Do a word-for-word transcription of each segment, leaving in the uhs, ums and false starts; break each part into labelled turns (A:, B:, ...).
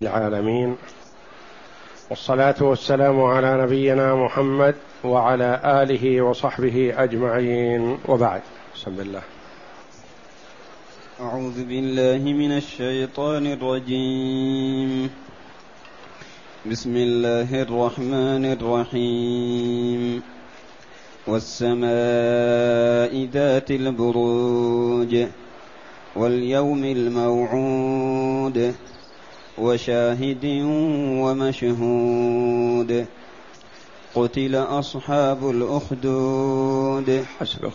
A: العالمين، والصلاة والسلام على نبينا محمد وعلى آله وصحبه أجمعين، وبعد. بسم الله.
B: أعوذ بالله من الشيطان الرجيم. بسم الله الرحمن الرحيم. والسماء ذات البروج واليوم الموعود وشاهد ومشهود قتل أصحاب الأخدود.
A: حسبك.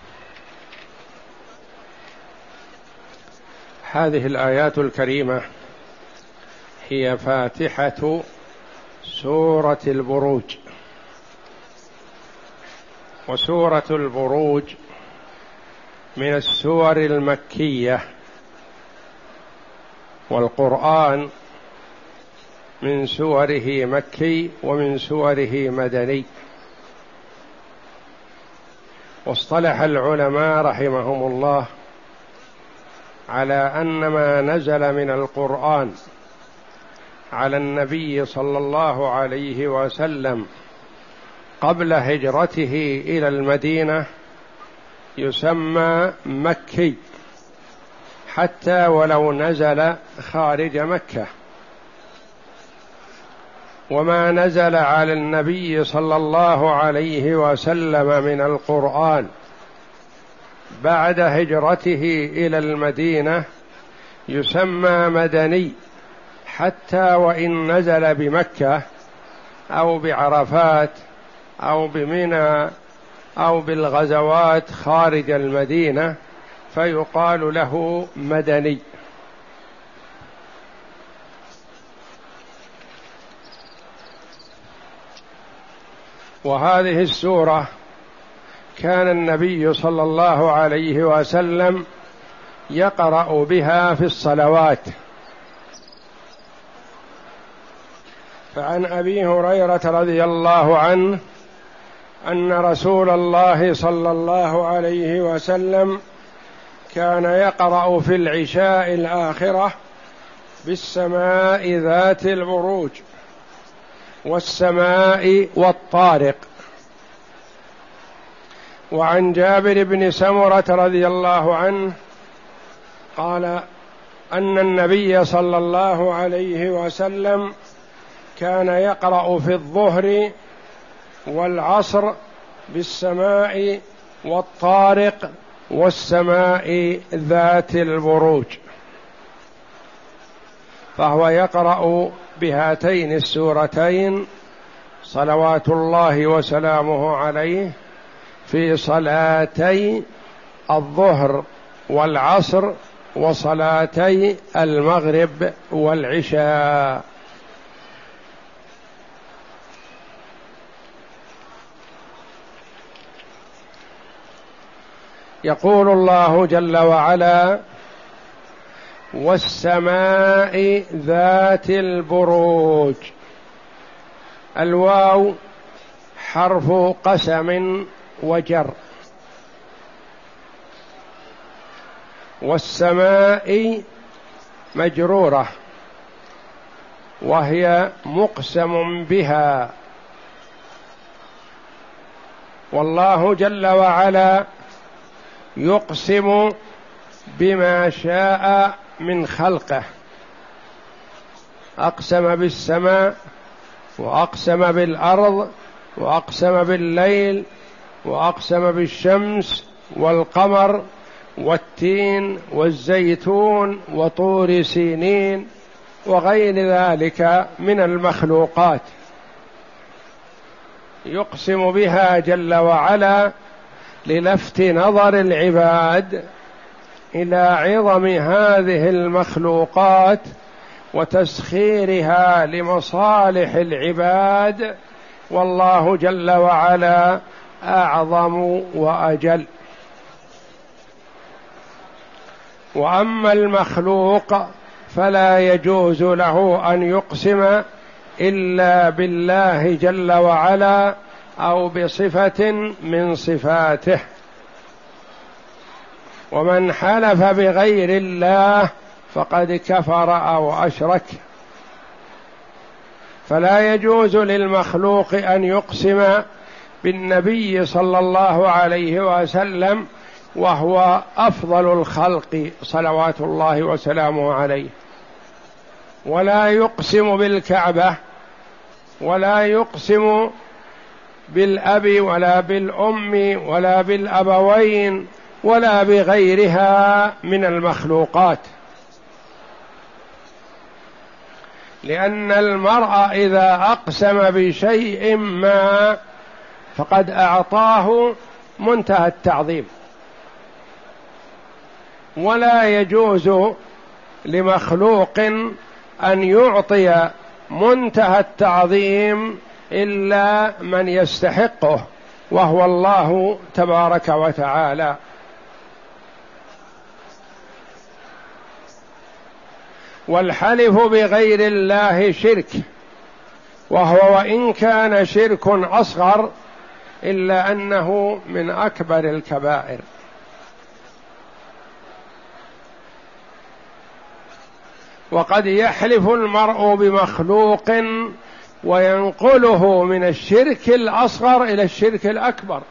A: هذه الآيات الكريمة هي فاتحة سورة البروج. وسورة البروج من السور المكية، والقرآن من سوره مكي ومن سوره مدني. واصطلح العلماء رحمهم الله على أن ما نزل من القرآن على النبي صلى الله عليه وسلم قبل هجرته إلى المدينة يسمى مكي، حتى ولو نزل خارج مكة. وما نزل على النبي صلى الله عليه وسلم من القرآن بعد هجرته إلى المدينة يسمى مدني، حتى وإن نزل بمكة أو بعرفات أو بمنى أو بالغزوات خارج المدينة فيقال له مدني. وهذه السورة كان النبي صلى الله عليه وسلم يقرأ بها في الصلوات. فعن أبي هريرة رضي الله عنه أن رسول الله صلى الله عليه وسلم كان يقرأ في العشاء الآخرة بالسماء ذات البروج والسماء والطارق. وعن جابر بن سمرة رضي الله عنه قال أن النبي صلى الله عليه وسلم كان يقرأ في الظهر والعصر بالسماء والطارق والسماء ذات البروج، فهو يقرأ بهاتين السورتين صلوات الله وسلامه عليه في صلاتي الظهر والعصر وصلاتي المغرب والعشاء. يقول الله جل وعلا: والسماء ذات البروج. الواو حرف قسم وجر، والسماء مجرورة وهي مقسم بها. والله جل وعلا يقسم بما شاء من خلقه، أقسم بالسماء وأقسم بالأرض وأقسم بالليل وأقسم بالشمس والقمر والتين والزيتون وطور سينين وغير ذلك من المخلوقات، يقسم بها جل وعلا للفت نظر العباد إلى عظم هذه المخلوقات وتسخيرها لمصالح العباد، والله جل وعلا أعظم وأجل. وأما المخلوق فلا يجوز له أن يقسم إلا بالله جل وعلا أو بصفة من صفاته. ومن حلف بغير الله فقد كفر أو أشرك، فلا يجوز للمخلوق أن يقسم بالنبي صلى الله عليه وسلم وهو أفضل الخلق صلوات الله وسلامه عليه، ولا يقسم بالكعبة، ولا يقسم بالأب ولا بالأم ولا بالأبوين ولا بغيرها من المخلوقات، لأن المرء إذا أقسم بشيء ما فقد أعطاه منتهى التعظيم، ولا يجوز لمخلوق أن يعطي منتهى التعظيم إلا من يستحقه وهو الله تبارك وتعالى. والحلف بغير الله شرك، وهو وإن كان شرك أصغر إلا أنه من أكبر الكبائر. وقد يحلف المرء بمخلوق وينقله من الشرك الأصغر إلى الشرك الأكبر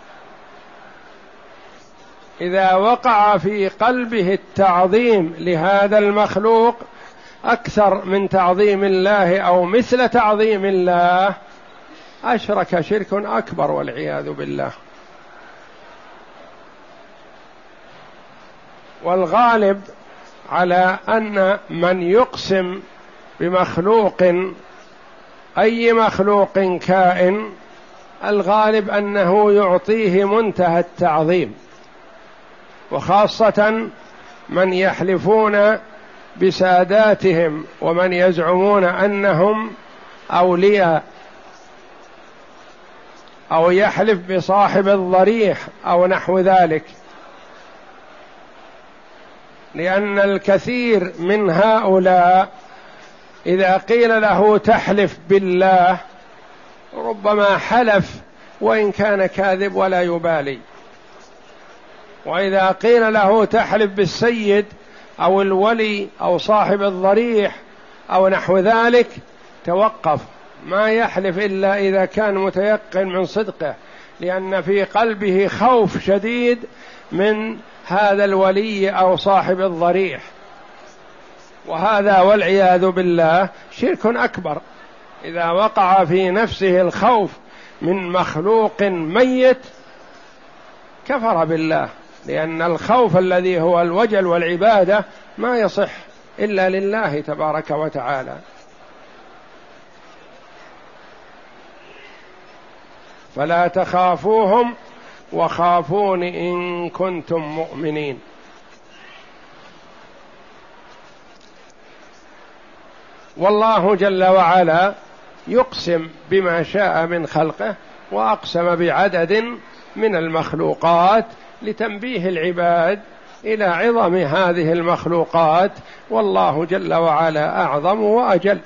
A: إذا وقع في قلبه التعظيم لهذا المخلوق أكثر من تعظيم الله أو مثل تعظيم الله، أشرك شرك أكبر والعياذ بالله. والغالب على أن من يقسم بمخلوق أي مخلوق كائن الغالب أنه يعطيه منتهى التعظيم، وخاصة من يحلفون بساداتهم ومن يزعمون أنهم أولياء، أو يحلف بصاحب الضريح أو نحو ذلك، لأن الكثير من هؤلاء إذا قيل له تحلف بالله ربما حلف وإن كان كاذب ولا يبالي، وإذا قيل له تحلف بالسيد أو الولي أو صاحب الضريح أو نحو ذلك توقف، ما يحلف إلا إذا كان متيقن من صدقه، لأن في قلبه خوف شديد من هذا الولي أو صاحب الضريح، وهذا والعياذ بالله شرك أكبر. إذا وقع في نفسه الخوف من مخلوق ميت كفر بالله، لأن الخوف الذي هو الوجل والعبادة ما يصح إلا لله تبارك وتعالى. فلا تخافوهم وخافون إن كنتم مؤمنين. والله جل وعلا يقسم بما شاء من خلقه، وأقسم بعدد من المخلوقات لتنبيه العباد إلى عظم هذه المخلوقات، والله جل وعلا أعظم وأجل.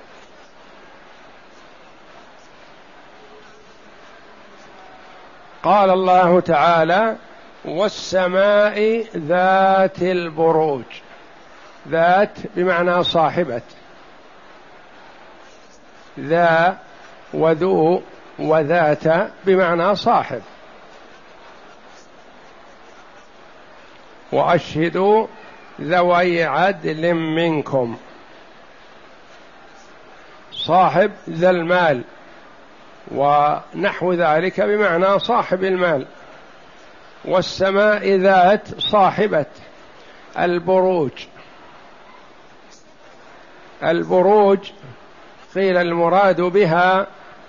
A: قال الله تعالى: والسماء ذات البروج. ذات بمعنى صاحبة، ذا وذو وذات بمعنى صاحب. وأشهدوا ذوي عدل منكم، صاحب ذا المال ونحو ذلك بمعنى صاحب المال. والسماء ذات صاحبة البروج. البروج قيل المراد بها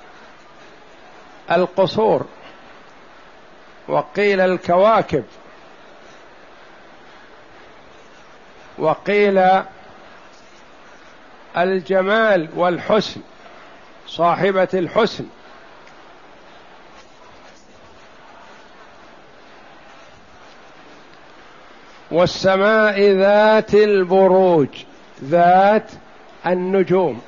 A: القصور، وقيل الكواكب، وقيل الجمال والحسن، صاحبة الحسن. والسماء ذات البروج، ذات النجوم.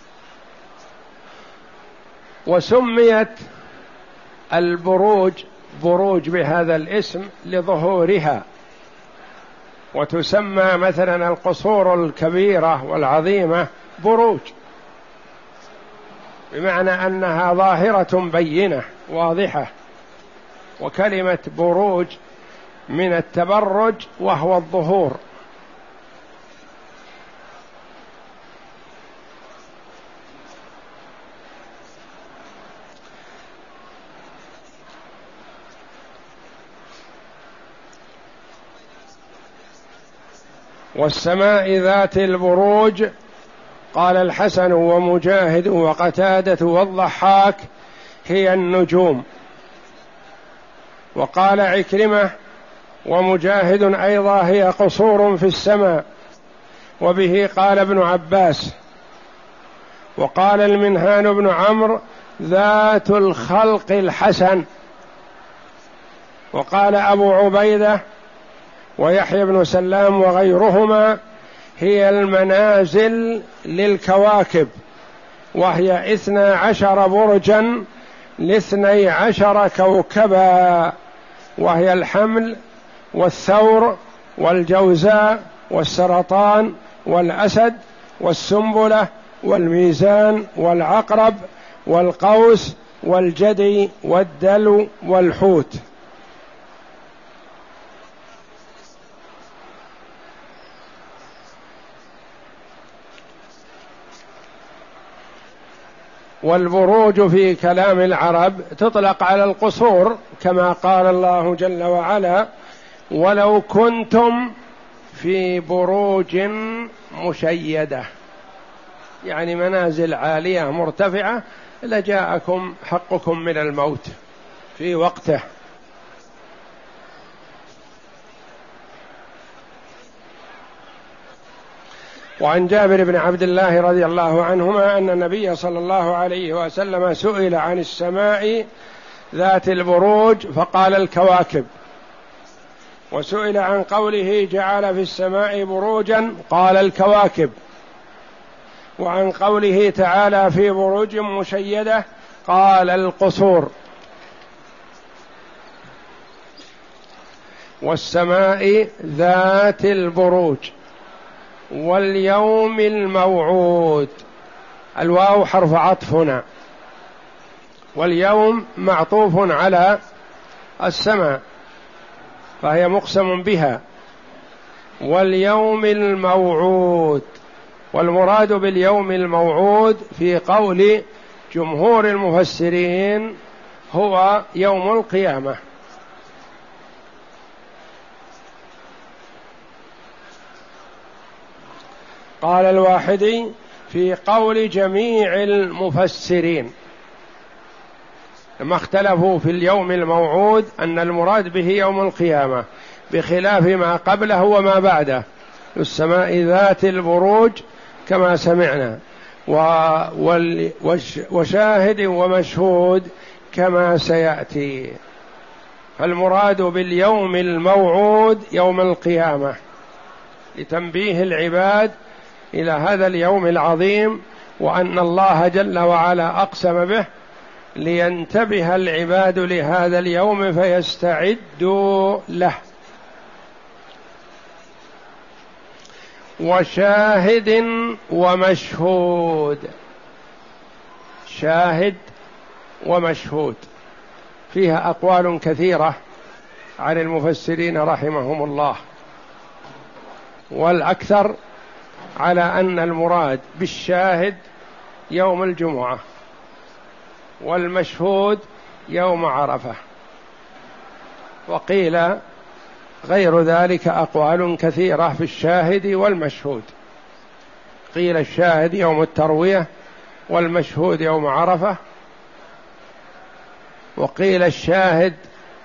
A: وسميت البروج بروج بهذا الاسم لظهورها، وتسمى مثلا القصور الكبيرة والعظيمة بروج، بمعنى أنها ظاهرة بينة واضحة. وكلمة بروج من التبرج وهو الظهور. والسماء ذات البروج، قال الحسن ومجاهد وقتادة والضحاك هي النجوم. وقال عكرمة ومجاهد أيضا هي قصور في السماء، وبه قال ابن عباس. وقال المنهان بن عمرو ذات الخلق الحسن. وقال أبو عبيدة ويحيى بن سلام وغيرهما هي المنازل للكواكب، وهي اثنى عشر برجا لاثني عشر كوكبا، وهي الحمل والثور والجوزاء والسرطان والأسد والسنبلة والميزان والعقرب والقوس والجدي والدلو والحوت. والبروج في كلام العرب تطلق على القصور، كما قال الله جل وعلا ولو كنتم في بروج مشيدة، يعني منازل عالية مرتفعة لجاءكم حقكم من الموت في وقته. وعن جابر بن عبد الله رضي الله عنهما أن النبي صلى الله عليه وسلم سئل عن السماء ذات البروج فقال الكواكب، وسئل عن قوله جعل في السماء بروجا قال الكواكب، وعن قوله تعالى في بروج مشيدة قال القصور. والسماء ذات البروج واليوم الموعود، الواو حرف عطف هنا، واليوم معطوف على السماء فهي مقسم بها. واليوم الموعود، والمراد باليوم الموعود في قول جمهور المفسرين هو يوم القيامة. قال الواحدي في قول جميع المفسرين لما اختلفوا في اليوم الموعود أن المراد به يوم القيامة، بخلاف ما قبله وما بعده، السماء ذات البروج كما سمعنا، وشاهد ومشهود كما سيأتي. فالمراد باليوم الموعود يوم القيامة، لتنبيه العباد إلى هذا اليوم العظيم، وأن الله جل وعلا أقسم به لينتبه العباد لهذا اليوم فيستعدوا له. وشاهد ومشهود، شاهد ومشهود فيها أقوال كثيرة عن المفسرين رحمهم الله، والأكثر على أن المراد بالشاهد يوم الجمعة، والمشهود يوم عرفة، وقيل غير ذلك أقوال كثيرة في الشاهد والمشهود. قيل الشاهد يوم التروية، والمشهود يوم عرفة، وقيل الشاهد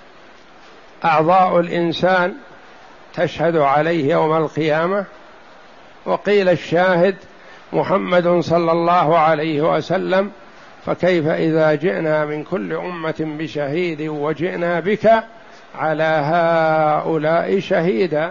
A: أعضاء الإنسان تشهد عليه يوم القيامة، وقيل الشاهد محمد صلى الله عليه وسلم، فكيف إذا جئنا من كل أمة بشهيد وجئنا بك على هؤلاء شهيدا.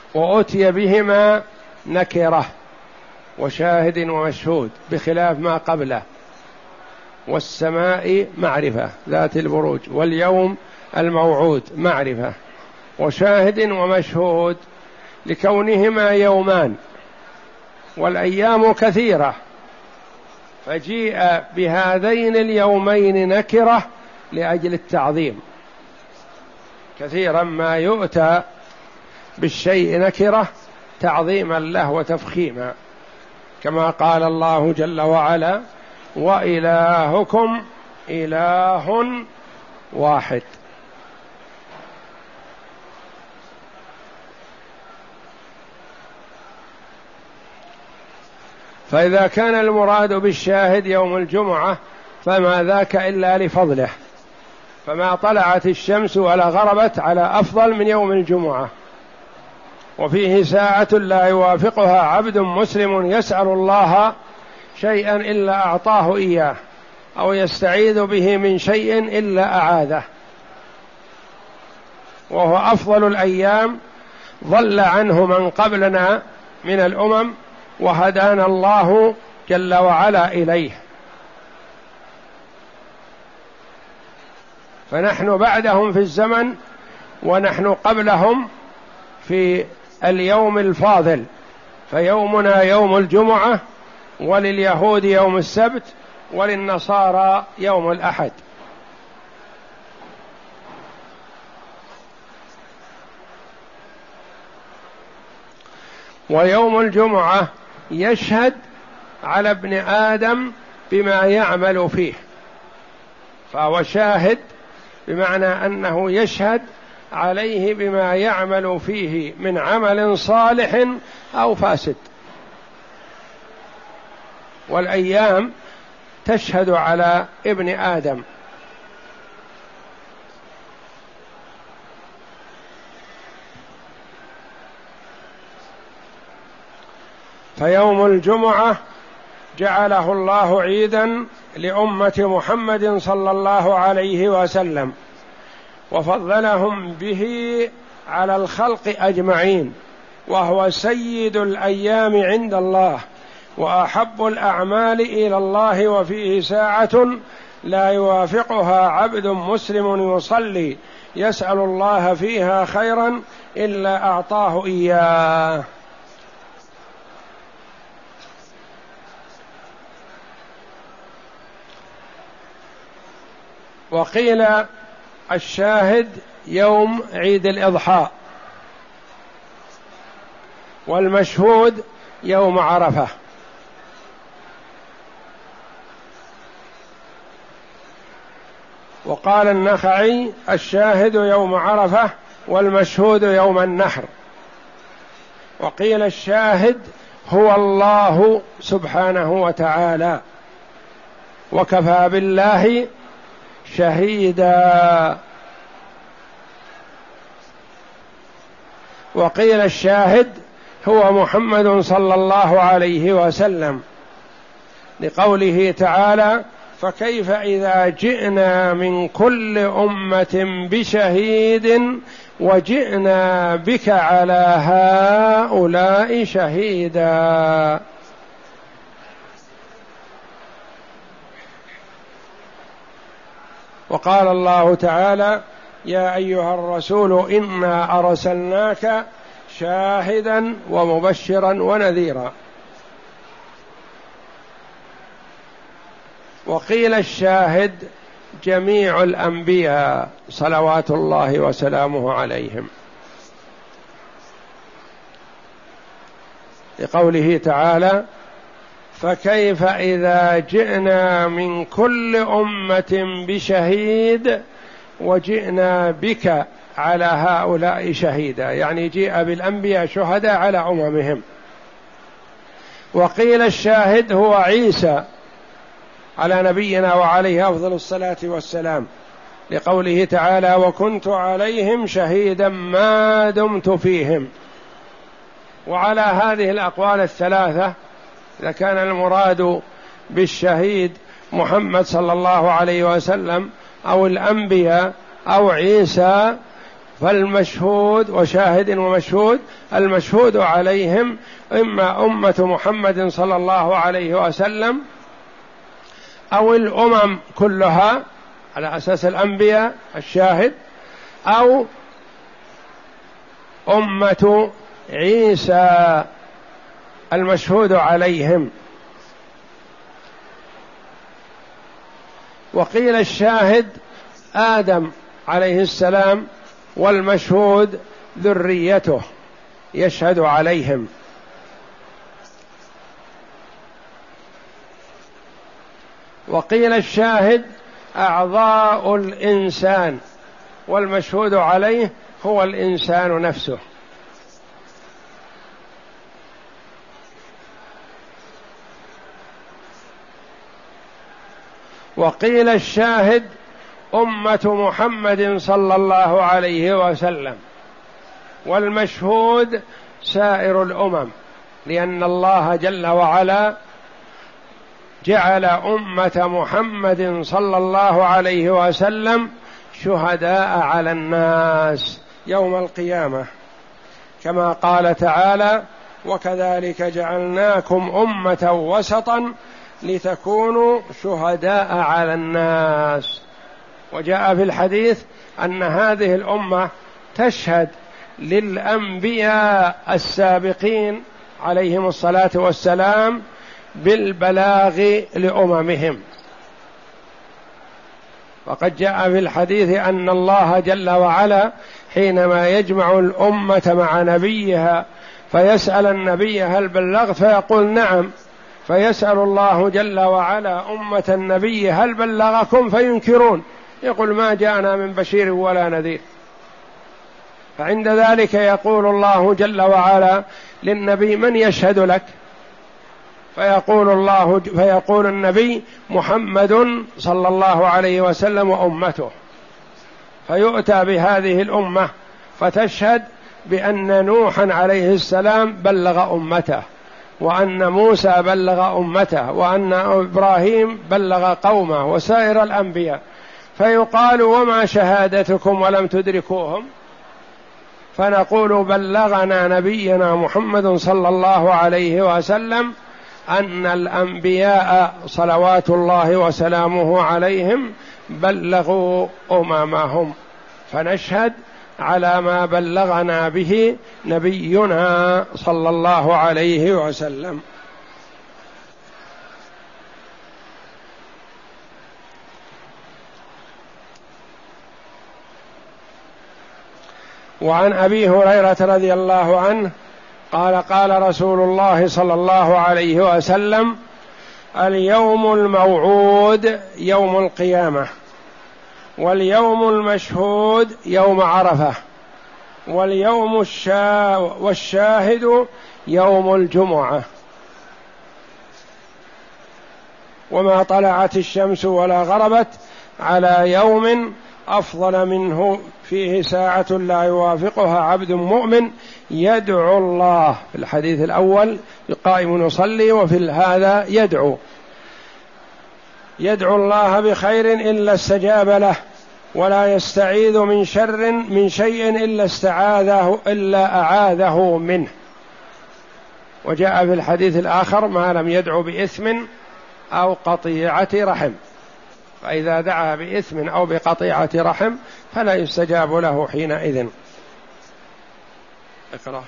A: وأتي بهما نكرة وشاهد ومشهود بخلاف ما قبله. والسماء معرفة ذات البروج، واليوم الموعود معرفة وشاهد ومشهود لكونهما يومان والأيام كثيرة، فجيء بهذين اليومين نكرة لأجل التعظيم. كثيرا ما يؤتى بالشيء نكرة تعظيما له وتفخيما، كما قال الله جل وعلا: وإلهكم إله واحد. فإذا كان المراد بالشاهد يوم الجمعة فما ذاك إلا لفضله، فما طلعت الشمس ولا غربت على أفضل من يوم الجمعة، وفيه ساعة لا يوافقها عبد مسلم يسأل الله شيئا إلا أعطاه إياه، أو يستعيذ به من شيء إلا أعاذه، وهو أفضل الأيام ضل عنه من قبلنا من الأمم وهدانا الله جل وعلا إليه، فنحن بعدهم في الزمن ونحن قبلهم في اليوم الفاضل، فيومنا يوم الجمعة، ولليهود يوم السبت، وللنصارى يوم الأحد. ويوم الجمعة يشهد على ابن آدم بما يعمل فيه، فهو شاهد بمعنى أنه يشهد عليه بما يعمل فيه من عمل صالح أو فاسد. والأيام تشهد على ابن آدم، فيوم الجمعة جعله الله عيدا لأمة محمد صلى الله عليه وسلم، وفضلهم به على الخلق أجمعين، وهو سيد الأيام عند الله وأحب الأعمال إلى الله، وفيه ساعة لا يوافقها عبد مسلم يصلي يسأل الله فيها خيرا إلا أعطاه إياه. وقيل الشاهد يوم عيد الإضحى، والمشهود يوم عرفة. وقال النخعي: الشاهد يوم عرفة والمشهود يوم النحر. وقيل الشاهد هو الله سبحانه وتعالى، وكفى بالله شهيدا. وقيل الشاهد هو محمد صلى الله عليه وسلم، لقوله تعالى: فكيف إذا جئنا من كل أمة بشهيد وجئنا بك على هؤلاء شهيدا. وقال الله تعالى: يا أيها الرسول إنا أرسلناك شاهدا ومبشرا ونذيرا. وقيل الشاهد جميع الأنبياء صلوات الله وسلامه عليهم، لقوله تعالى: فكيف إذا جئنا من كل أمة بشهيد وجئنا بك على هؤلاء شهيدا، يعني جيء بالأنبياء شهداء على أممهم. وقيل الشاهد هو عيسى على نبينا وعليه أفضل الصلاة والسلام، لقوله تعالى: وكنت عليهم شهيدا ما دمت فيهم. وعلى هذه الأقوال الثلاثة، إذا كان المراد بالشهيد محمد صلى الله عليه وسلم أو الأنبياء أو عيسى، فالمشهود وشاهد ومشهود، المشهود عليهم إما أمة محمد صلى الله عليه وسلم أو الأمم كلها على أساس الأنبياء الشاهد، أو أمة عيسى المشهود عليهم. وقيل الشاهد آدم عليه السلام، والمشهود ذريته يشهد عليهم. وقيل الشاهد أعضاء الإنسان، والمشهود عليه هو الإنسان نفسه. وقيل الشاهد أمة محمد صلى الله عليه وسلم، والمشهود سائر الأمم، لأن الله جل وعلا جعل أمة محمد صلى الله عليه وسلم شهداء على الناس يوم القيامة، كما قال تعالى: وكذلك جعلناكم أمة وسطا لتكونوا شهداء على الناس. وجاء في الحديث أن هذه الأمة تشهد للأنبياء السابقين عليهم الصلاة والسلام بالبلاغ لأممهم. وقد جاء في الحديث أن الله جل وعلا حينما يجمع الأمة مع نبيها فيسأل النبي: هل بلغت؟ فيقول: نعم. فيسأل الله جل وعلا أمة النبي: هل بلغكم؟ فينكرون، يقول: ما جاءنا من بشير ولا نذير. فعند ذلك يقول الله جل وعلا للنبي: من يشهد لك؟ فيقول الله فيقول النبي: محمد صلى الله عليه وسلم وأمته. فيؤتى بهذه الأمة فتشهد بأن نوحا عليه السلام بلغ أمته، وأن موسى بلغ أمته، وأن إبراهيم بلغ قومه، وسائر الأنبياء. فيقال: وما شهادتكم ولم تدركوهم؟ فنقول: بلغنا نبينا محمد صلى الله عليه وسلم أن الأنبياء صلوات الله وسلامه عليهم بلغوا أممهم، فنشهد على ما بلغنا به نبينا صلى الله عليه وسلم. وعن أبي هريرة رضي الله عنه قال: قال رسول الله صلى الله عليه وسلم: اليوم الموعود يوم القيامة، واليوم المشهود يوم عرفة، واليوم الشا والشاهد يوم الجمعة. وما طلعت الشمس ولا غربت على يوم أفضل منه فيه ساعة لا يوافقها عبد مؤمن يدعو الله. في الحديث الأول قائم يصلي، وفي هذا يدعو يدعو الله بخير إلا استجاب له، ولا يستعيذ من شر من شيء إلا استعاذه إلا أعاذه منه. وجاء في الحديث الآخر: ما لم يدعو بإثم أو قطيعة رحم. فإذا دعا بإثم أو بقطيعة رحم فلا يستجاب له حينئذ. اقرأ.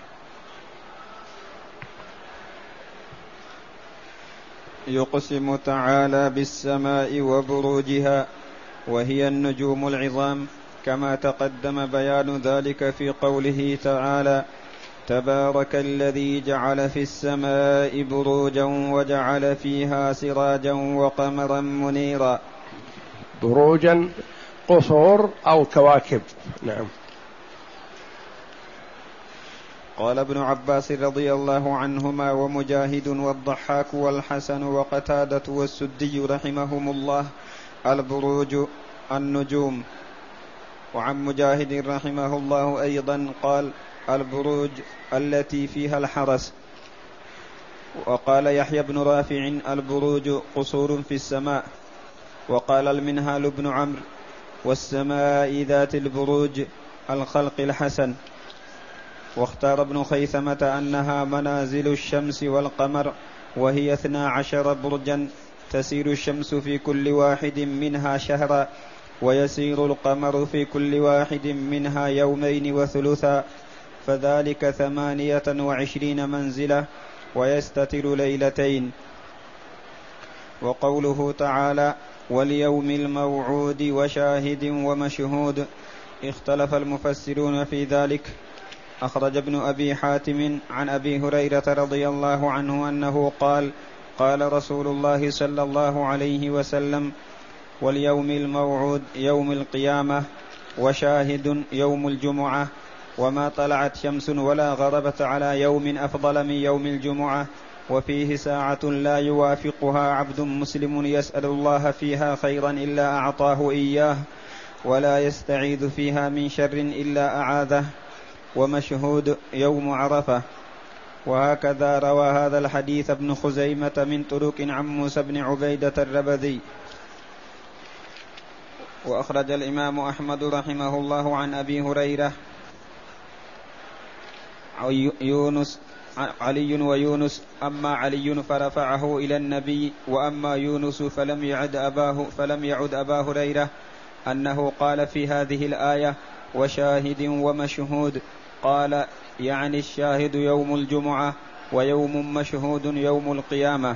B: يقسم تعالى بالسماء وبروجها، وهي النجوم العظام، كما تقدم بيان ذلك في قوله تعالى: تبارك الذي جعل في السماء بروجا وجعل فيها سراجا وقمرا منيرا.
A: بروجا قصور أو كواكب. نعم.
B: قال ابن عباس رضي الله عنهما ومجاهد والضحاك والحسن وقتادة والسدي رحمهم الله: البروج النجوم. وعن مجاهد رحمه الله أيضا قال: البروج التي فيها الحرس. وقال يحيى بن رافع: البروج قصور في السماء. وقال المنهال بن عمرو: والسماء ذات البروج الخلق الحسن. واختار ابن خيثمة أنها منازل الشمس والقمر، وهي اثنا عشر برجا، تسير الشمس في كل واحد منها شهرا، ويسير القمر في كل واحد منها يومين وثلثا، فذلك ثمانية وعشرين منزلة، ويستتر ليلتين. وقوله تعالى: واليوم الموعود وشاهد ومشهود، اختلف المفسرون في ذلك. أخرج ابن أبي حاتم عن أبي هريرة رضي الله عنه أنه قال: قال رسول الله صلى الله عليه وسلم: واليوم الموعود يوم القيامة، وشاهد يوم الجمعة، وما طلعت شمس ولا غربت على يوم أفضل من يوم الجمعة، وفيه ساعة لا يوافقها عبد مسلم يسأل الله فيها خيرا إلا أعطاه إياه، ولا يستعيذ فيها من شر إلا أعاذه، ومشهود يوم عرفة. وهكذا روى هذا الحديث ابن خزيمة من طرق عن موسى بن عبيدة الربذي. وأخرج الإمام أحمد رحمه الله عن أبي هريرة يونس علي ويونس، أما علي فرفعه إلى النبي، وأما يونس فلم يعد أباه, فلم يعد أبا هريرة أنه قال في هذه الآية: وشاهد ومشهود، قال يعني الشاهد يوم الجمعة، ويوم مشهود يوم القيامة.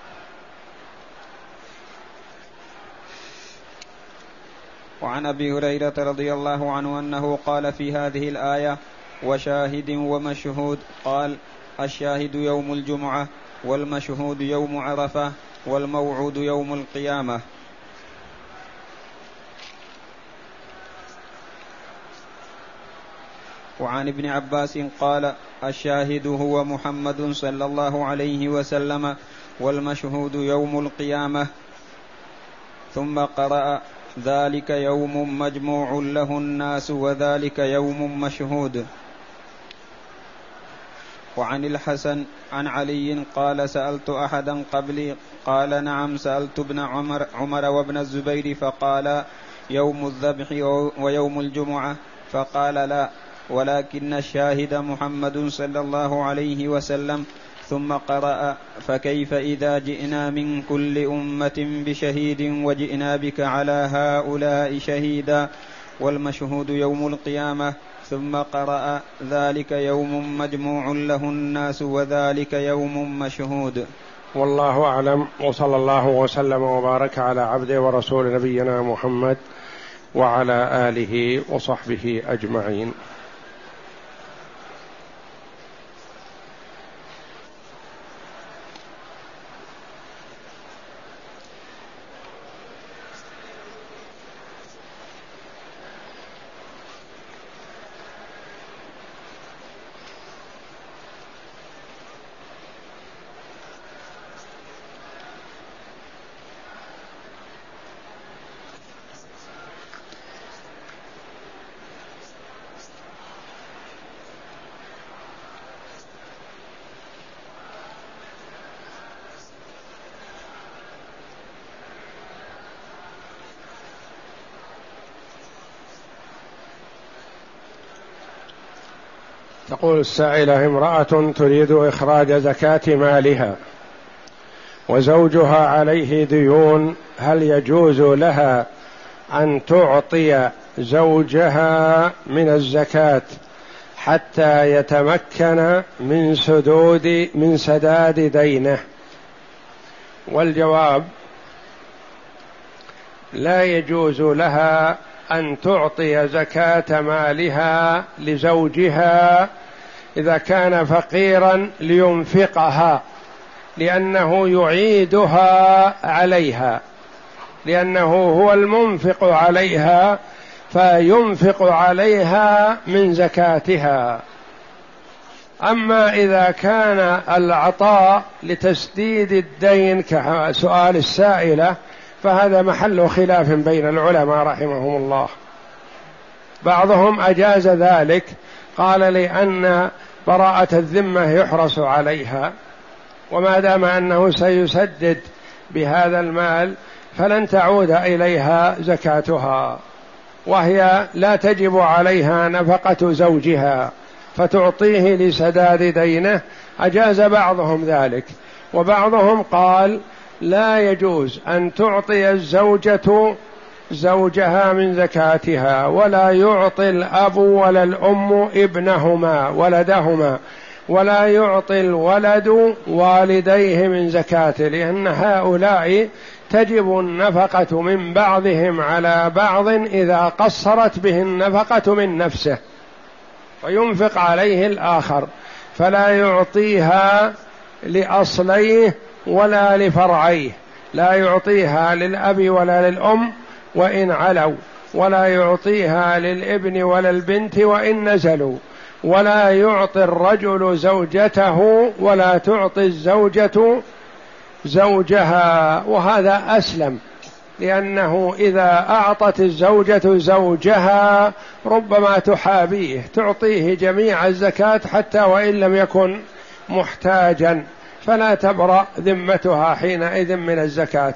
B: وعن أبي هريرة رضي الله عنه أنه قال في هذه الآية: وشاهد ومشهود، قال: الشاهد يوم الجمعة، والمشهود يوم عرفة، والموعود يوم القيامة. وعن ابن عباس قال: الشاهد هو محمد صلى الله عليه وسلم، والمشهود يوم القيامة. ثم قرأ: ذلك يوم مجموع له الناس، وذلك يوم مشهود. وعن الحسن عن علي قال: سألت أحدا قبلي، قال: نعم، سألت ابن عمر, عمر وابن الزبير، فقال: يوم الذبح ويوم الجمعة، فقال: لا، ولكن الشاهد محمد صلى الله عليه وسلم. ثم قرأ: فكيف إذا جئنا من كل أمة بشهيد وجئنا بك على هؤلاء شهيدا، والمشهود يوم القيامة. ثم قرأ: ذلك يوم مجموع له الناس، وذلك يوم مشهود.
A: والله أعلم، وصلى الله وسلم وبارك على عبده ورسول نبينا محمد وعلى آله وصحبه أجمعين. تقول السائلة: امرأة تريد إخراج زكاة مالها وزوجها عليه ديون، هل يجوز لها أن تعطي زوجها من الزكاة حتى يتمكن من سدود من سداد دينه؟ والجواب: لا يجوز لها أن تعطي زكاة مالها لزوجها إذا كان فقيرا لينفقها، لأنه يعيدها عليها، لأنه هو المنفق عليها، فينفق عليها من زكاتها. أما إذا كان العطاء لتسديد الدين كسؤال السائلة فهذا محل خلاف بين العلماء رحمهم الله. بعضهم أجاز ذلك، قال: لأن براءة الذمة يحرص عليها، وما دام أنه سيسدد بهذا المال فلن تعود إليها زكاتها. وهي لا تجب عليها نفقة زوجها فتعطيه لسداد دينه، أجاز بعضهم ذلك، وبعضهم قال لا يجوز أن تعطي الزوجة زوجها من زكاتها، ولا يعطي الأب ولا الأم ابنهما ولدهما، ولا يعطي الولد والديه من زكاته، لأن هؤلاء تجب النفقة من بعضهم على بعض إذا قصرت به النفقة من نفسه فينفق عليه الآخر، فلا يعطيها لأصليه ولا لفرعيه، لا يعطيها للأب ولا للأم وإن علوا، ولا يعطيها للابن ولا البنت وإن نزلوا، ولا يعطي الرجل زوجته ولا تعطي الزوجة زوجها، وهذا أسلم، لأنه إذا أعطت الزوجة زوجها ربما تحابيه، تعطيه جميع الزكاة حتى وإن لم يكن محتاجا، فلا تبرأ ذمتها حينئذ من الزكاة.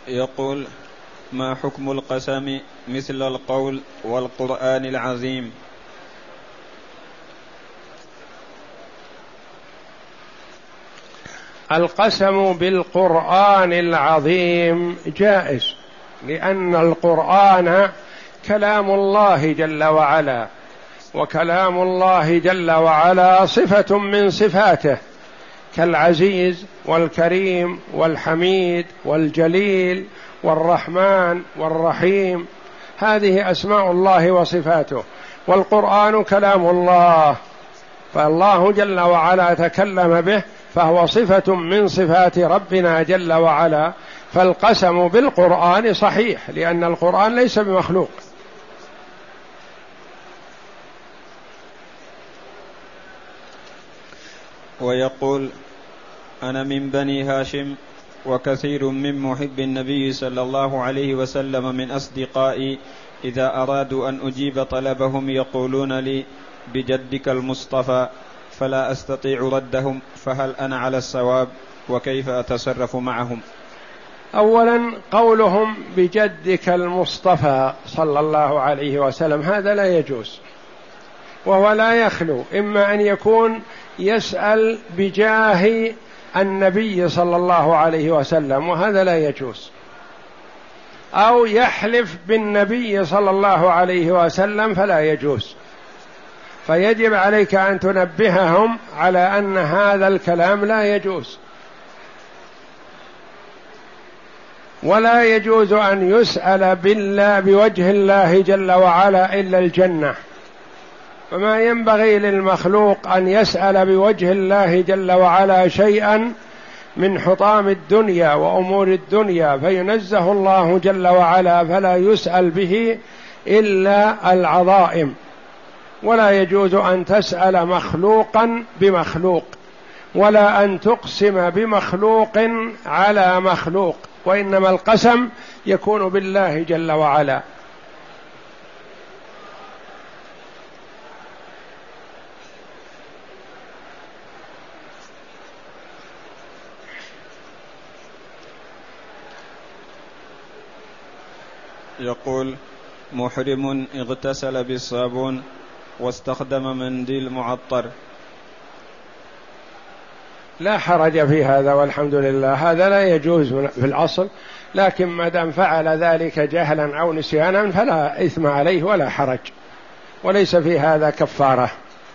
B: يقول: ما حكم القسم مثل القول والقرآن العظيم؟
A: القسم بالقرآن العظيم جائز، لأن القرآن كلام الله جل وعلا، وكلام الله جل وعلا صفة من صفاته، كالعزيز والكريم والحميد والجليل والرحمن والرحيم، هذه أسماء الله وصفاته، والقرآن كلام الله، فالله جل وعلا تكلم به، فهو صفة من صفات ربنا جل وعلا، فالقسم بالقرآن صحيح، لأن القرآن ليس بمخلوق.
B: ويقول: أنا من بني هاشم، وكثير من محب النبي صلى الله عليه وسلم من أصدقائي إذا أرادوا أن أجيب طلبهم يقولون لي بجدك المصطفى، فلا أستطيع ردهم، فهل أنا على الصواب؟ وكيف أتصرف معهم؟
A: أولا، قولهم بجدك المصطفى صلى الله عليه وسلم هذا لا يجوز، وهو لا يخلو إما أن يكون يسأل بجاه النبي صلى الله عليه وسلم، وهذا لا يجوز، أو يحلف بالنبي صلى الله عليه وسلم فلا يجوز، فيجب عليك أن تنبههم على أن هذا الكلام لا يجوز. ولا يجوز أن يسأل بالله بوجه الله جل وعلا إلا الجنة، فما ينبغي للمخلوق أن يسأل بوجه الله جل وعلا شيئا من حطام الدنيا وأمور الدنيا، فينزه الله جل وعلا فلا يسأل به إلا العظائم. ولا يجوز أن تسأل مخلوقا بمخلوق، ولا أن تقسم بمخلوق على مخلوق، وإنما القسم يكون بالله جل وعلا.
B: يقول: محرم اغتسل بالصابون واستخدم منديل معطر،
A: لا حرج في هذا والحمد لله، هذا لا يجوز في الأصل، لكن ما دام فعل ذلك جهلا أو نسيانا فلا إثم عليه ولا حرج، وليس في هذا كفارة.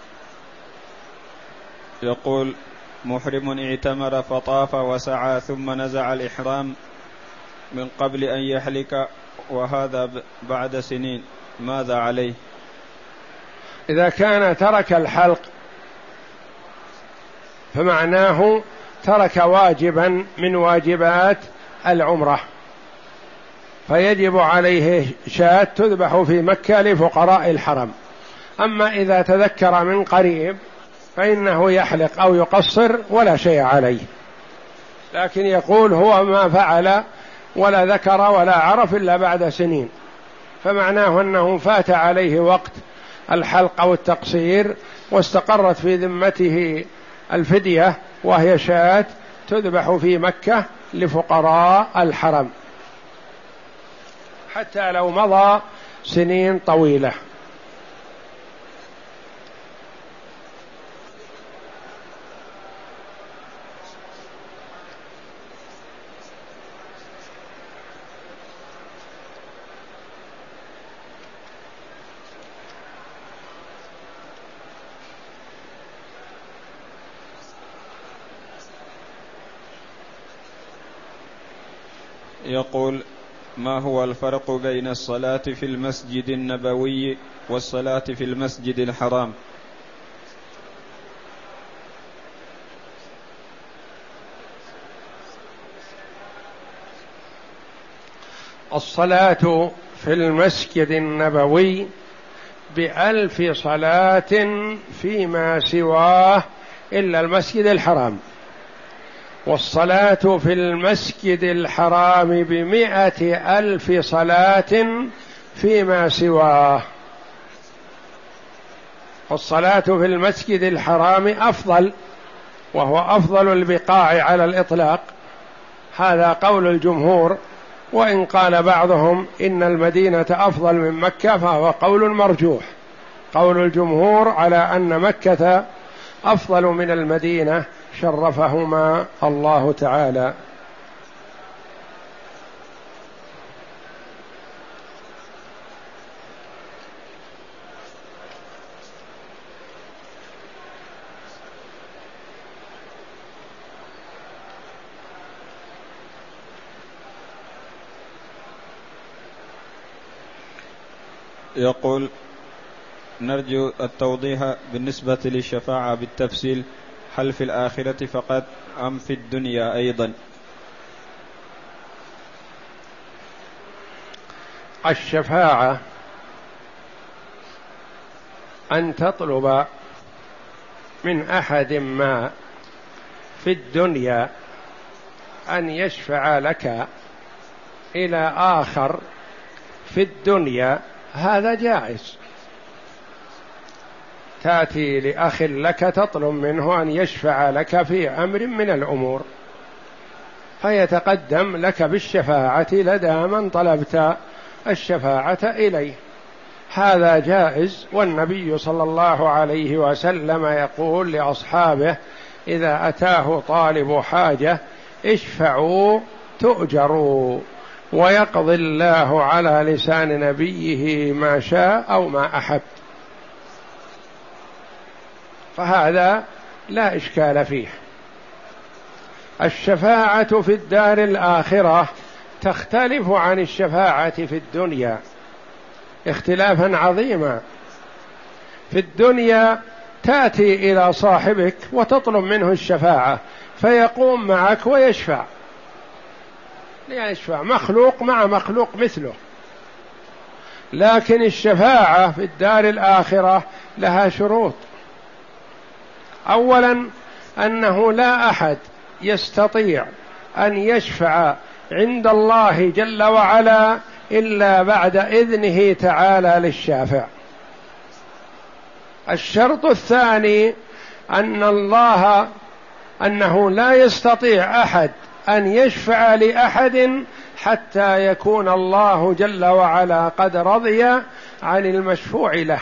B: يقول: محرم اعتمر فطاف وسعى ثم نزع الإحرام من قبل أن يحلق، وهذا بعد سنين، ماذا عليه؟
A: إذا كان ترك الحلق فمعناه ترك واجبا من واجبات العمرة، فيجب عليه شاة تذبح في مكة لفقراء الحرم. أما إذا تذكر من قريب فإنه يحلق أو يقصر ولا شيء عليه، لكن يقول هو ما فعل ولا ذكر ولا عرف إلا بعد سنين، فمعناه أنه فات عليه وقت الحلق أو التقصير، واستقرت في ذمته الفدية وهي شاة تذبح في مكة لفقراء الحرم حتى لو مضى سنين طويلة.
B: يقول: ما هو الفرق بين الصلاة في المسجد النبوي والصلاة في المسجد الحرام؟
A: الصلاة في المسجد النبوي بألف صلاة فيما سواه إلا المسجد الحرام، والصلاة في المسجد الحرام بمئة ألف صلاة فيما سواه. والصلاة في المسجد الحرام أفضل، وهو أفضل البقاع على الإطلاق، هذا قول الجمهور، وإن قال بعضهم إن المدينة أفضل من مكة فهو قول مرجوح. قول الجمهور على أن مكة أفضل من المدينة شرفهما الله تعالى.
B: يقول: نرجو التوضيح بالنسبة للشفاعة بالتفصيل، هل في الآخرة فقط أم في الدنيا أيضا؟
A: الشفاعة أن تطلب من أحد ما في الدنيا أن يشفع لك إلى آخر في الدنيا، هذا جائز. تأتي لأخ لك تطلب منه أن يشفع لك في أمر من الأمور، فيتقدم لك بالشفاعة لدى من طلبت الشفاعة إليه، هذا جائز. والنبي صلى الله عليه وسلم يقول لأصحابه: إذا أتاه طالب حاجة اشفعوا تؤجروا، ويقضي الله على لسان نبيه ما شاء أو ما أحب. فهذا لا إشكال فيه. الشفاعة في الدار الآخرة تختلف عن الشفاعة في الدنيا اختلافا عظيما. في الدنيا تأتي إلى صاحبك وتطلب منه الشفاعة فيقوم معك ويشفع، ليشفع مخلوق مع مخلوق مثله. لكن الشفاعة في الدار الآخرة لها شروط. أولا أنه لا أحد يستطيع أن يشفع عند الله جل وعلا إلا بعد إذنه تعالى للشافع. الشرط الثاني أن الله أنه لا يستطيع أحد أن يشفع لأحد حتى يكون الله جل وعلا قد رضي عن المشفوع له،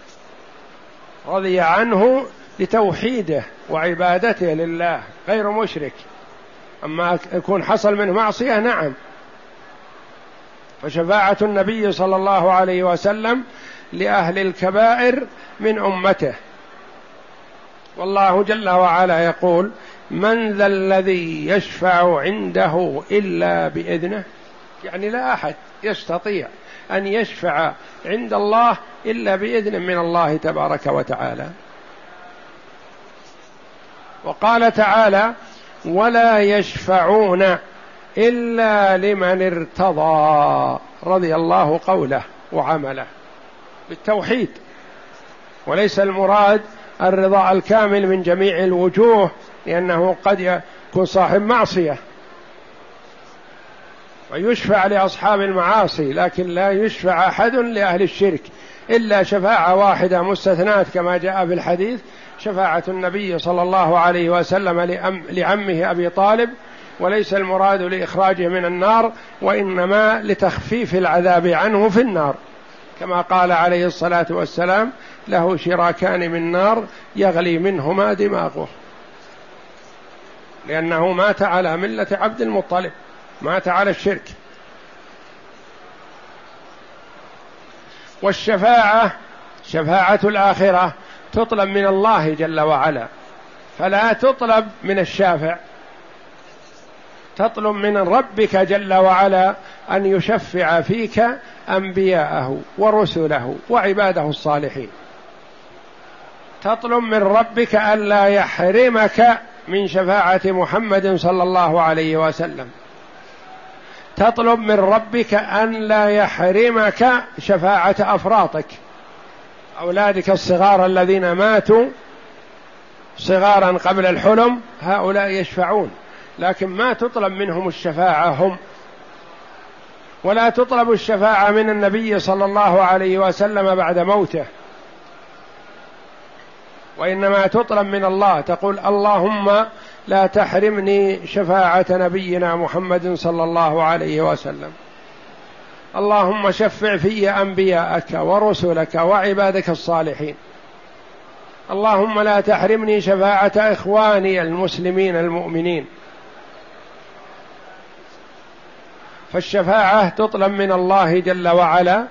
A: رضي عنه لتوحيده وعبادته لله غير مشرك. أما يكون حصل منه معصية نعم، فشفاعة النبي صلى الله عليه وسلم لأهل الكبائر من أمته. والله جل وعلا يقول: من ذا الذي يشفع عنده إلا بإذنه، يعني لا أحد يستطيع أن يشفع عند الله إلا بإذن من الله تبارك وتعالى. وقال تعالى: ولا يشفعون إلا لمن ارتضى، رضي الله قوله وعمله بالتوحيد، وليس المراد الرضا الكامل من جميع الوجوه، لأنه قد يكون صاحب معصية ويشفع لأصحاب المعاصي، لكن لا يشفع أحد لأهل الشرك إلا شفاعة واحدة مستثنات كما جاء في الحديث: شفاعة النبي صلى الله عليه وسلم لعمه أبي طالب، وليس المراد لإخراجه من النار، وإنما لتخفيف العذاب عنه في النار، كما قال عليه الصلاة والسلام: له شراكان من نار يغلي منهما دماغه، لأنه مات على ملة عبد المطلب، مات على الشرك. والشفاعة شفاعة الآخرة تطلب من الله جل وعلا، فلا تطلب من الشافع، تطلب من ربك جل وعلا أن يشفع فيك أنبياءه ورسله وعباده الصالحين. تطلب من ربك ألا يحرمك من شفاعة محمد صلى الله عليه وسلم. تطلب من ربك أن لا يحرمك شفاعة أفراطك، أولادك الصغار الذين ماتوا صغارا قبل الحلم، هؤلاء يشفعون، لكن ما تطلب منهم الشفاعة هم، ولا تطلب الشفاعة من النبي صلى الله عليه وسلم بعد موته، وإنما تطلب من الله، تقول اللهم لا تحرمني شفاعة نبينا محمد صلى الله عليه وسلم، اللهم شفع في أنبياءك ورسلك وعبادك الصالحين، اللهم لا تحرمني شفاعة إخواني المسلمين المؤمنين. فالشفاعة تطلب من الله جل وعلا،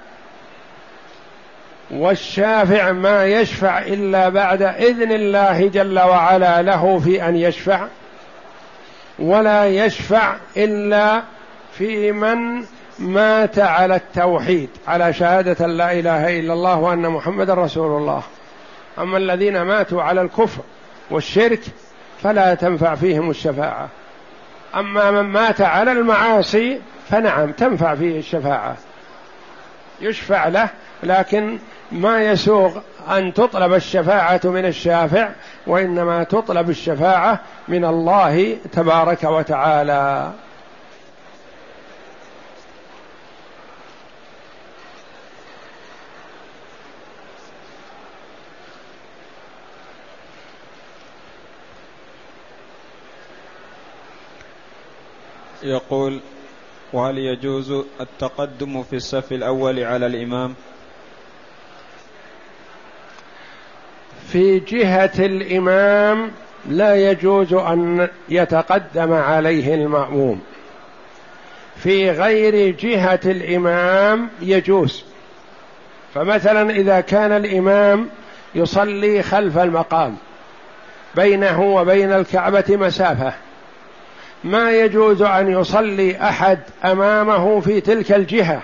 A: والشافع ما يشفع إلا بعد إذن الله جل وعلا له في أن يشفع، ولا يشفع إلا في من مات على التوحيد، على شهادة لا إله إلا الله وأن محمد رسول الله. أما الذين ماتوا على الكفر والشرك فلا تنفع فيهم الشفاعة. أما من مات على المعاصي فنعم تنفع فيه الشفاعة، يشفع له، لكن ما يسوغ أن تطلب الشفاعة من الشافع، وإنما تطلب الشفاعة من الله تبارك وتعالى.
B: يقول: وهل يجوز التقدم في الصف الأول على الإمام؟
A: في جهة الإمام لا يجوز أن يتقدم عليه المأموم، في غير جهة الإمام يجوز. فمثلا إذا كان الإمام يصلي خلف المقام بينه وبين الكعبة مسافة، ما يجوز أن يصلي أحد أمامه في تلك الجهة،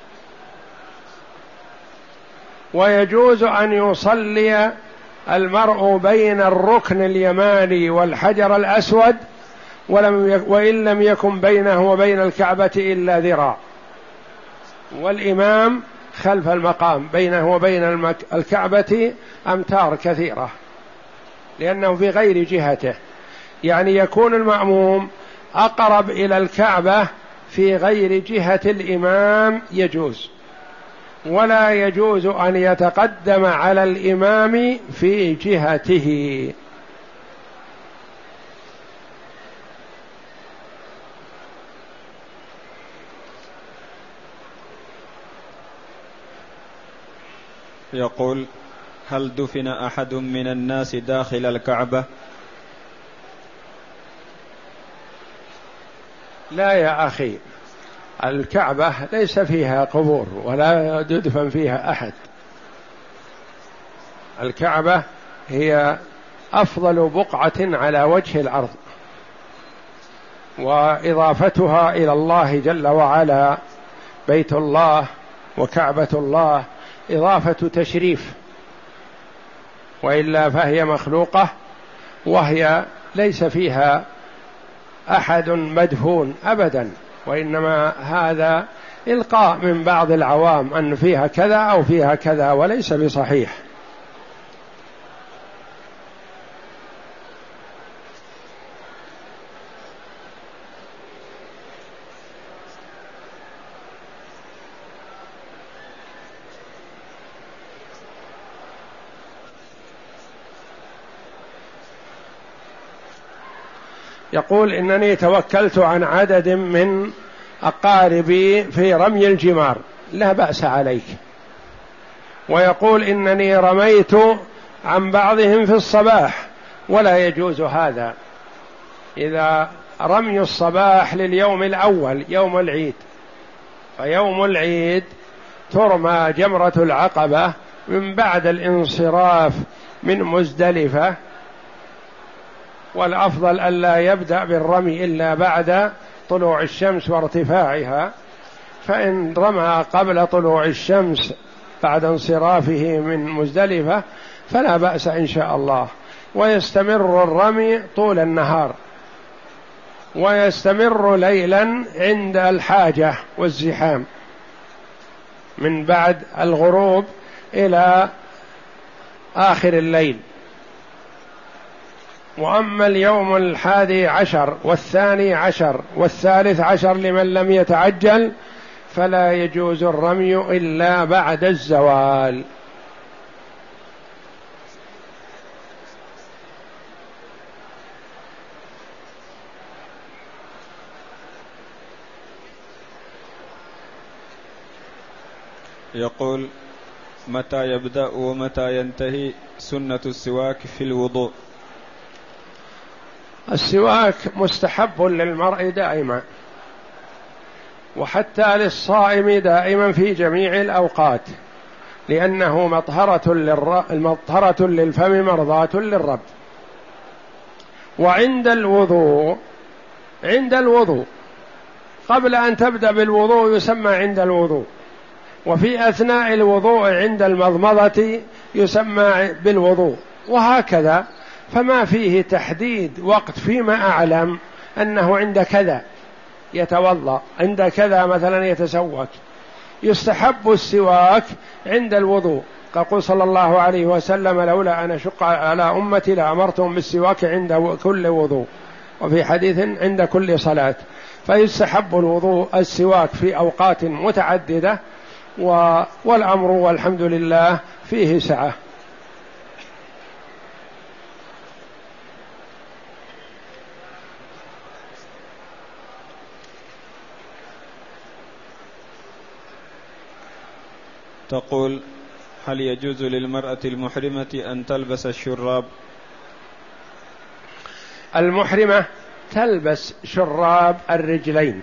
A: ويجوز أن يصلي المرء بين الركن اليماني والحجر الأسود ولم يك وإن لم يكن بينه وبين الكعبة إلا ذراع، والإمام خلف المقام بينه وبين المك... الكعبة أمتار كثيرة، لأنه في غير جهته، يعني يكون المأموم أقرب إلى الكعبة في غير جهة الإمام يجوز، ولا يجوز أن يتقدم على الإمام في جهته.
B: يقول: هل دفن أحد من الناس داخل الكعبة؟
A: لا يا أخي، الكعبة ليس فيها قبور ولا يدفن فيها أحد. الكعبة هي أفضل بقعة على وجه الأرض، وإضافتها إلى الله جل وعلا، بيت الله وكعبة الله إضافة تشريف، وإلا فهي مخلوقة وهي ليس فيها أحد مدفون أبدا، وإنما هذا إلقاء من بعض العوام أن فيها كذا أو فيها كذا، وليس بصحيح. يقول: إنني توكلت عن عدد من أقاربي في رمي الجمار، لا بأس عليك. ويقول: إنني رميت عن بعضهم في الصباح، ولا يجوز هذا. إذا رمي الصباح لليوم الأول يوم العيد، فيوم العيد ترمى جمرة العقبة من بعد الانصراف من مزدلفة، والأفضل ألا يبدأ بالرمي إلا بعد طلوع الشمس وارتفاعها، فإن رمى قبل طلوع الشمس بعد انصرافه من مزدلفة فلا بأس إن شاء الله. ويستمر الرمي طول النهار، ويستمر ليلا عند الحاجة والزحام من بعد الغروب إلى آخر الليل. وأما اليوم الحادي عشر والثاني عشر والثالث عشر لمن لم يتعجل فلا يجوز الرمي إلا بعد الزوال.
B: يقول: متى يبدأ ومتى ينتهي سنة السواك في الوضوء؟
A: السواك مستحب للمرء دائما، وحتى للصائم دائما في جميع الأوقات، لأنه مطهرة للر... مطهرة للفم مرضاة للرب. وعند الوضوء عند الوضوء قبل أن تبدأ بالوضوء يسمى عند الوضوء، وفي أثناء الوضوء عند المضمضة يسمى بالوضوء، وهكذا. فما فيه تحديد وقت فيما أعلم أنه عند كذا يتوضأ، عند كذا مثلا يتسوك. يستحب السواك عند الوضوء، قال صلى الله عليه وسلم: لولا أن أشق على أمتي لأمرتهم بالسواك عند كل وضوء، وفي حديث عند كل صلاة. فيستحب الوضوء السواك في أوقات متعددة، والأمر والحمد لله فيه سعة.
B: تقول: هل يجوز للمرأة المحرمة أن تلبس الشراب؟
A: المحرمة تلبس شراب الرجلين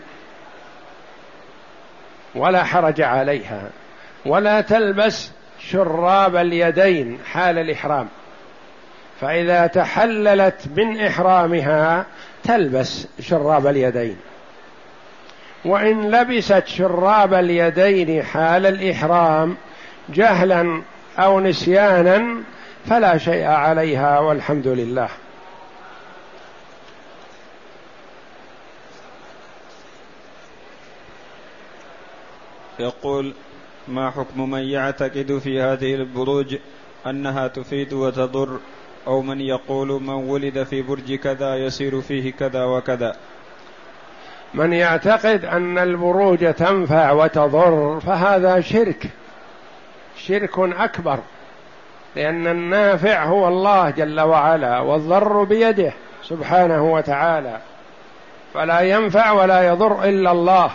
A: ولا حرج عليها، ولا تلبس شراب اليدين حال الإحرام، فإذا تحللت من إحرامها تلبس شراب اليدين. وإن لبست شراب اليدين حال الإحرام جهلا أو نسيانا فلا شيء عليها والحمد لله.
B: يقول: ما حكم من يعتقد في هذه البروج أنها تفيد وتضر، أو من يقول من ولد في برج كذا يصير فيه كذا وكذا؟
A: من يعتقد أن البروج تنفع وتضر فهذا شرك، شرك أكبر، لأن النافع هو الله جل وعلا، والضر بيده سبحانه وتعالى، فلا ينفع ولا يضر إلا الله.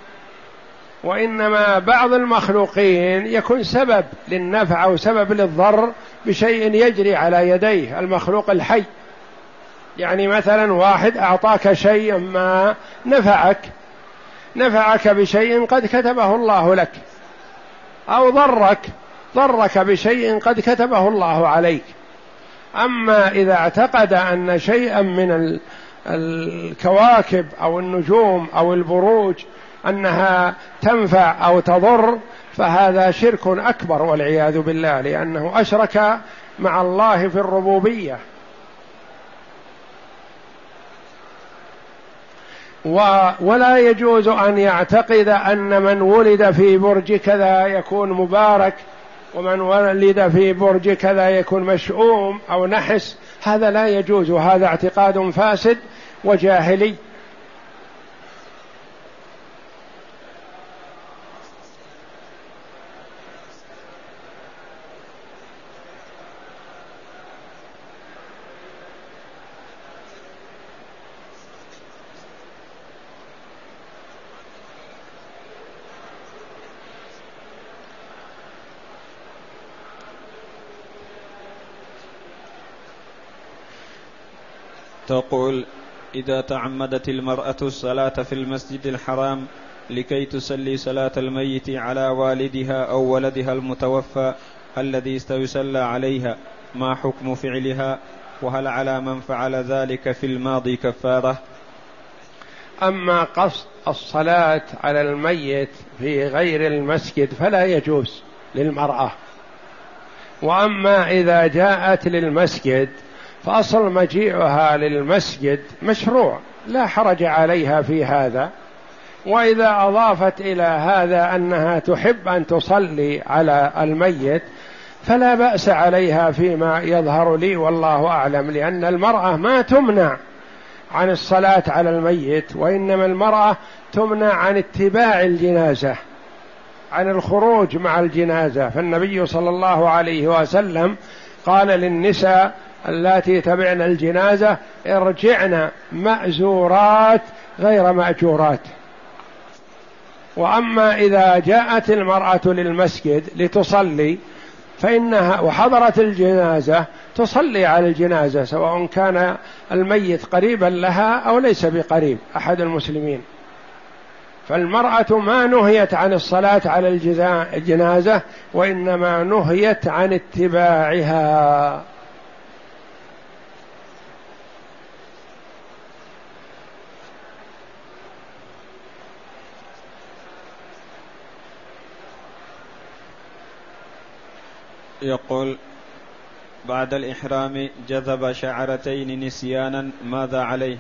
A: وإنما بعض المخلوقين يكون سبب للنفع أو سبب للضر بشيء يجري على يديه المخلوق الحي. يعني مثلا واحد أعطاك شيء ما نفعك نفعك بشيء قد كتبه الله لك، أو ضرك ضرك بشيء قد كتبه الله عليك. أما إذا اعتقد أن شيئا من الكواكب أو النجوم أو البروج أنها تنفع أو تضر فهذا شرك أكبر والعياذ بالله، لأنه أشرك مع الله في الربوبية. ولا يجوز أن يعتقد أن من ولد في برج كذا يكون مبارك، ومن ولد في برج كذا يكون مشؤوم أو نحس، هذا لا يجوز، وهذا اعتقاد فاسد وجاهلي.
B: تقول: إذا تعمدت المرأة الصلاة في المسجد الحرام لكي تصلي صلاة الميت على والدها أو ولدها المتوفى الذي سيصلى عليها، ما حكم فعلها؟ وهل على من فعل ذلك في الماضي كفارة؟
A: أما قصد الصلاة على الميت في غير المسجد فلا يجوز للمرأة. وأما إذا جاءت للمسجد فأصل مجيئها للمسجد مشروع، لا حرج عليها في هذا. وإذا أضافت إلى هذا أنها تحب أن تصلي على الميت فلا بأس عليها فيما يظهر لي والله أعلم، لأن المرأة ما تمنع عن الصلاة على الميت، وإنما المرأة تمنع عن اتباع الجنازة، عن الخروج مع الجنازة. فالنبي صلى الله عليه وسلم قال للنساء اللاتي تبعن الجنازة: ارجعن مأزورات غير مأجورات. وأما إذا جاءت المرأة للمسجد لتصلي فإنها وحضرت الجنازة تصلي على الجنازة، سواء كان الميت قريبا لها أو ليس بقريب أحد المسلمين. فالمرأة ما نهيت عن الصلاة على الجنازة، وإنما نهيت عن اتباعها.
B: يقول: بعد الإحرام جذب شعرتين نسيانا، ماذا عليه؟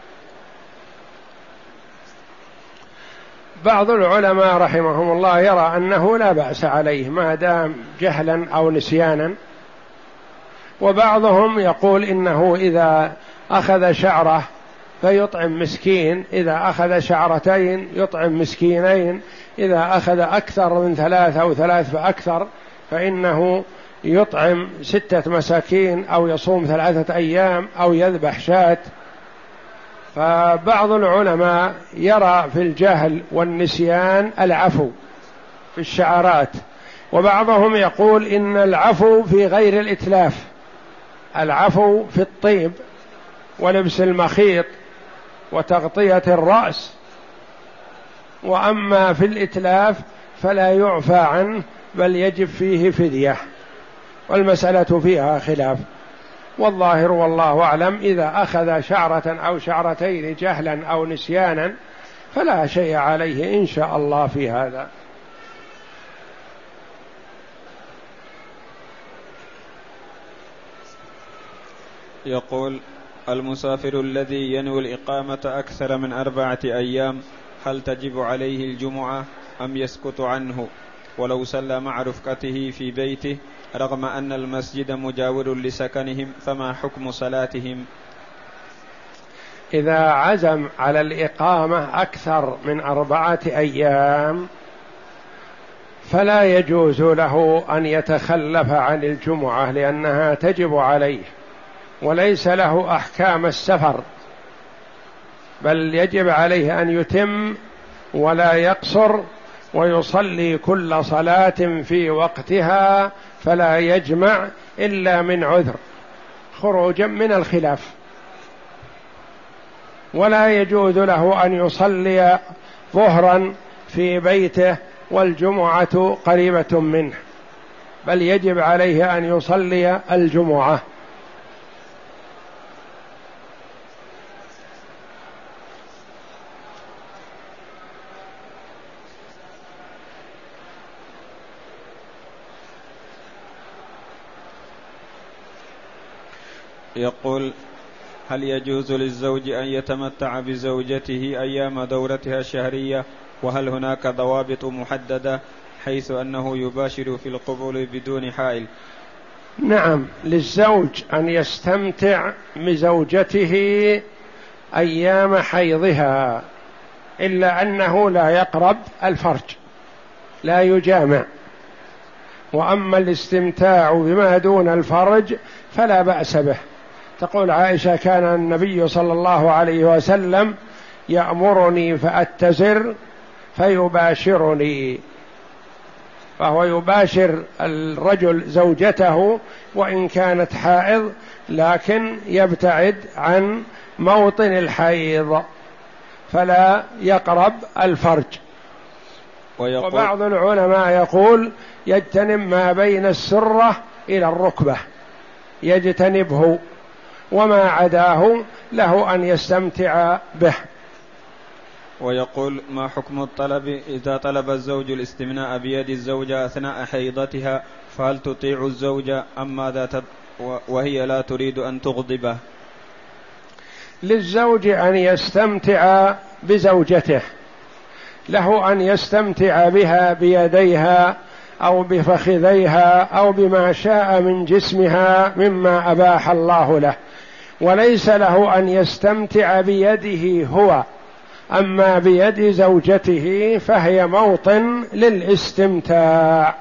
A: بعض العلماء رحمهم الله يرى أنه لا بأس عليه ما دام جهلا أو نسيانا، وبعضهم يقول إنه إذا أخذ شعرة فيطعم مسكين، إذا أخذ شعرتين يطعم مسكينين، إذا أخذ أكثر من ثلاث أو ثلاث فأكثر فإنه يطعم ستة مساكين أو يصوم ثلاثة أيام أو يذبح شاة. فبعض العلماء يرى في الجهل والنسيان العفو في الشعرات، وبعضهم يقول إن العفو في غير الإتلاف، العفو في الطيب ولبس المخيط وتغطية الرأس، وأما في الإتلاف فلا يعفى عنه بل يجب فيه فدية، والمسألة فيها خلاف. والظاهر والله أعلم إذا أخذ شعرة أو شعرتين جهلا أو نسيانا فلا شيء عليه إن شاء الله في هذا.
B: يقول: المسافر الذي ينوي الإقامة أكثر من أربعة أيام هل تجب عليه الجمعة أم يسكت عنه ولو صلى مع رفقته في بيته رغم أن المسجد مجاور لسكنهم، فما حكم صلاتهم؟
A: إذا عزم على الإقامة أكثر من أربعة أيام فلا يجوز له أن يتخلف عن الجمعة، لأنها تجب عليه وليس له أحكام السفر، بل يجب عليه أن يتم ولا يقصر، ويصلي كل صلاة في وقتها، فلا يجمع إلا من عذر خروجا من الخلاف. ولا يجوز له أن يصلي ظهرا في بيته والجمعة قريبة منه، بل يجب عليه أن يصلي الجمعة.
B: يقول: هل يجوز للزوج أن يتمتع بزوجته أيام دورتها الشهرية؟ وهل هناك ضوابط محددة حيث أنه يباشر في القبول بدون حائل؟
A: نعم، للزوج أن يستمتع بزوجته أيام حيضها، إلا أنه لا يقرب الفرج، لا يجامع. وأما الاستمتاع بما دون الفرج فلا بأس به. تقول عائشة: كان النبي صلى الله عليه وسلم يأمرني فأتزر فيباشرني، فهو يباشر الرجل زوجته وإن كانت حائض، لكن يبتعد عن موطن الحيض فلا يقرب الفرج. وبعض العلماء يقول يجتنب ما بين السرة إلى الركبة، يجتنبه، وما عداه له أن يستمتع به.
B: ويقول: ما حكم الطلب إذا طلب الزوج الاستمناء بيد الزوجة أثناء حيضتها، فهل تطيع الزوجة أم ماذا تد... وهي لا تريد أن تغضبه؟
A: للزوج أن يستمتع بزوجته، له أن يستمتع بها بيديها أو بفخذيها أو بما شاء من جسمها مما أباح الله له، وليس له أن يستمتع بيده هو. أما بيد زوجته فهي موطن للاستمتاع.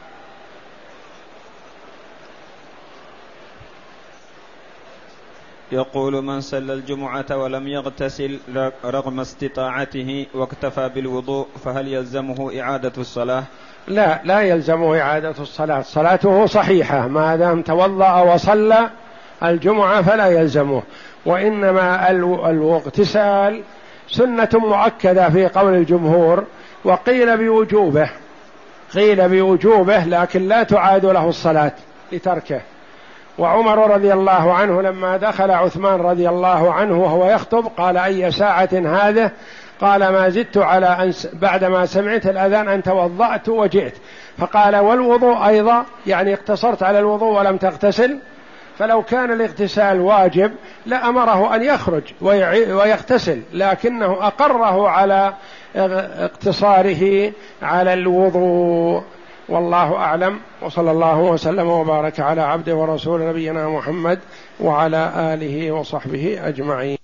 B: يقول من صلى الجمعة ولم يغتسل رغم استطاعته واكتفى بالوضوء فهل يلزمه إعادة الصلاة؟
A: لا، لا يلزمه إعادة الصلاة، صلاته صحيحة ما دام توضأ وصلى الجمعة فلا يلزمه، وإنما الاغتسال سنة مؤكدة في قول الجمهور، وقيل بوجوبه، قيل بوجوبه لكن لا تعاد له الصلاة لتركه. وعمر رضي الله عنه لما دخل عثمان رضي الله عنه وهو يخطب قال أي ساعة هذه؟ قال ما زدت على أن بعدما سمعت الأذان أن توضأت وجئت. فقال والوضوء أيضا، يعني اقتصرت على الوضوء ولم تغتسل؟ فلو كان الاغتسال واجب لأمره أن يخرج ويغتسل، لكنه أقره على اقتصاره على الوضوء. والله أعلم، وصلى الله وسلم وبارك على عبده ورسول نبينا محمد وعلى آله وصحبه أجمعين.